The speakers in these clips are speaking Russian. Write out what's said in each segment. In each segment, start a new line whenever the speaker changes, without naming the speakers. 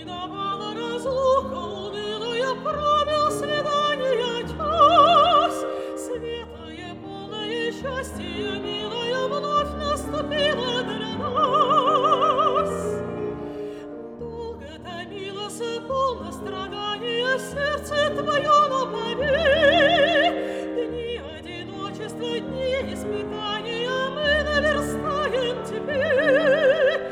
Миновала разлука унылая, пробил свидания час. Светлое, полное счастье, милая, вновь наступило для нас. Долго томилось, полно страдания сердце твое, но поверь, дни одиночества, дни испытания мы наверстаем теперь.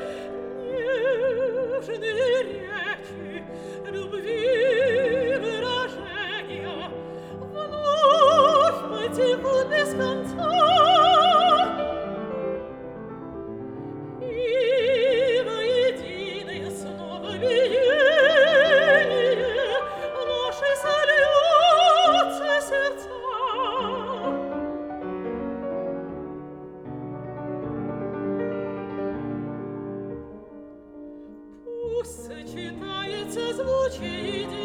Нежные речи, любви выражения вновь потекут без конца. И воединое снова биение наши сольются сердца. Пусть сочетается звучие